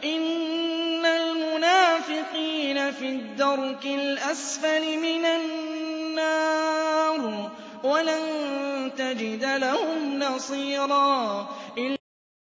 إِنَّ الْمُنَافِقِينَ فِي الدَّرْكِ الْأَسْفَلِ مِنَ النَّارِ وَلَن تَجِدَ لَهُمْ نَصِيرًا